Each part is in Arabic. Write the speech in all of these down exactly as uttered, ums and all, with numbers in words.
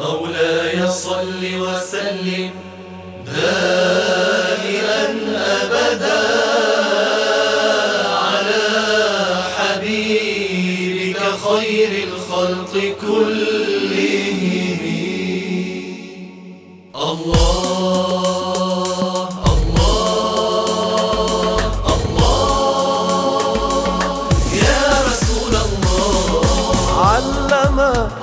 مولاي صل وسلم دائما أبدا على حبيبك خير الخلق كلهم. الله الله الله يا رسول الله. علم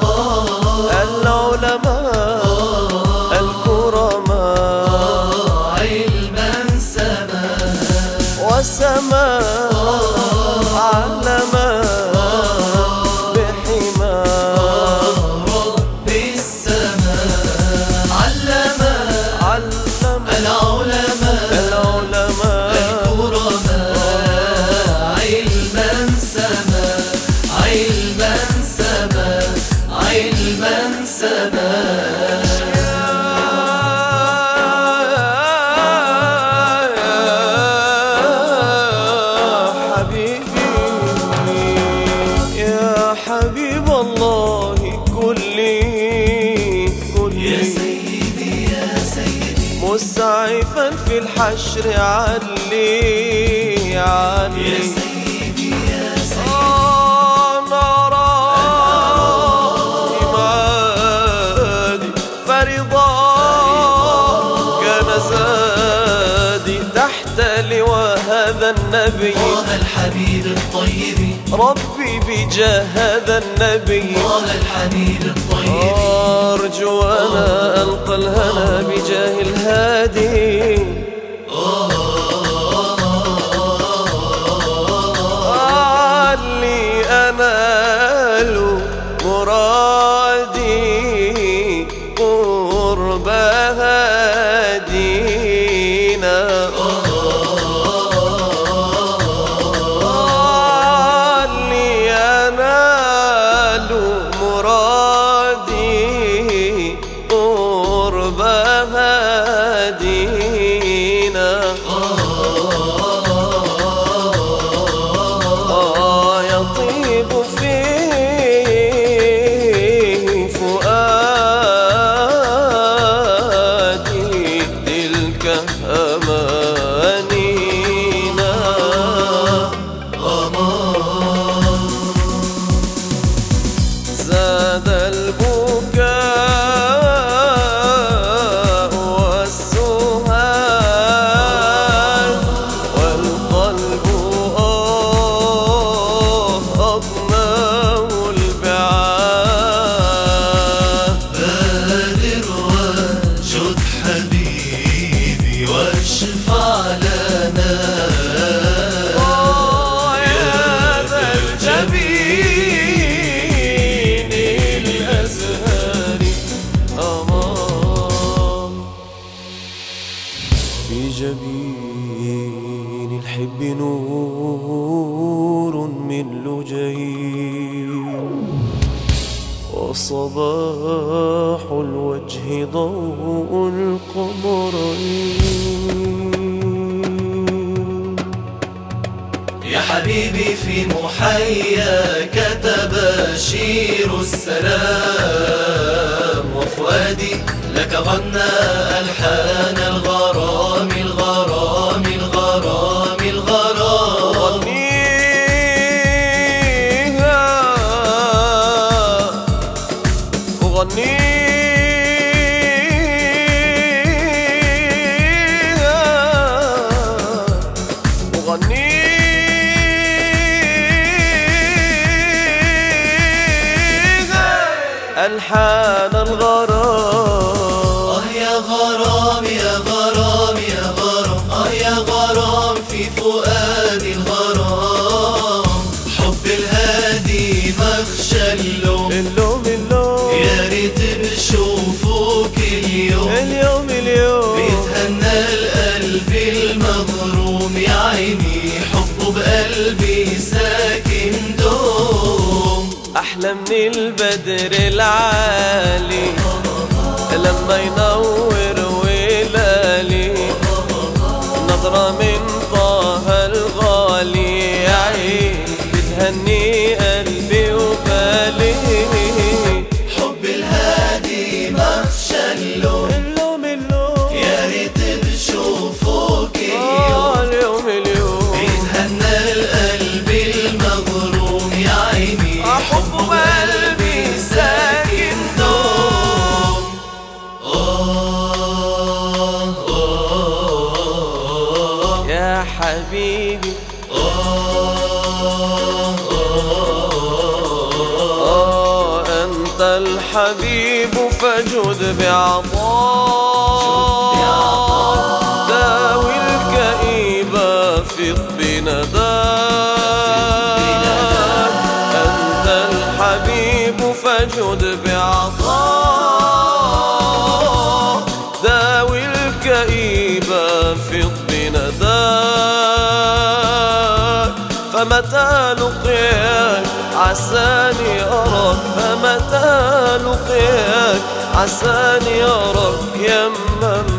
العلماء الكرماء علما سما وسما علما بحما رب السماء. علم علم العلماء العلماء الكرماء علما سما علما سما علما سما. حبيب الله كلي كلي يا سيدي يا سيدي مسعفا في الحشر علي علي يا سيدي يا سيدي. آه نرى إمادي فرضا كان زادي تحت لواء هذا النبي طه الحبيب الطيب ربي بجاه هذا النبي طه الحبيب الطيب. أرجو أنا ألقى الهنا بجاه الهادي علي أنال مرادي قرب هادينا مرادي قرب هادينا. آه يطيب فيه فؤادي تلك أمانينا. زاد البكاء والسهاد والقلب آه أضناه البعاد. بادر وجد حبيبي واشفع لنا يا ذا الجبين الأزهار أمان. في جبين الحب نور من لجين وصباح الوجه ضوء القمرين. يا حبيبي في محياك تباشير السلام وفؤادي لك غنى ألحان الغرام الغرام الغرام الغرام. أغنيها أغنيها أغنيها ألحان الغرام. آه يا غرام يا غرام يا غرام آه يا غرام في فؤادي الغرام. حب الهادي مخشى اللوم اللوم اللوم يا ريت بشوفوك اليوم اليوم اليوم بيتهنى القلب المغروم. يا عيني حبه بقلبي ساكن دوم. أحلى من البدر العالي لما ينور ولالي نظرة من طه الغالي عين بتهني قلبي وبالي. حب الهادي حبيبي. آه آه أنت الحبيب فجد بعطاء، داوي الكئيب فض بنداك. أنت الحبيب فجد بعطاء، داوي الكئيب فض بنداك. فمتى لقياك عساني أراك، فمتى لقياك عساني أراك يمم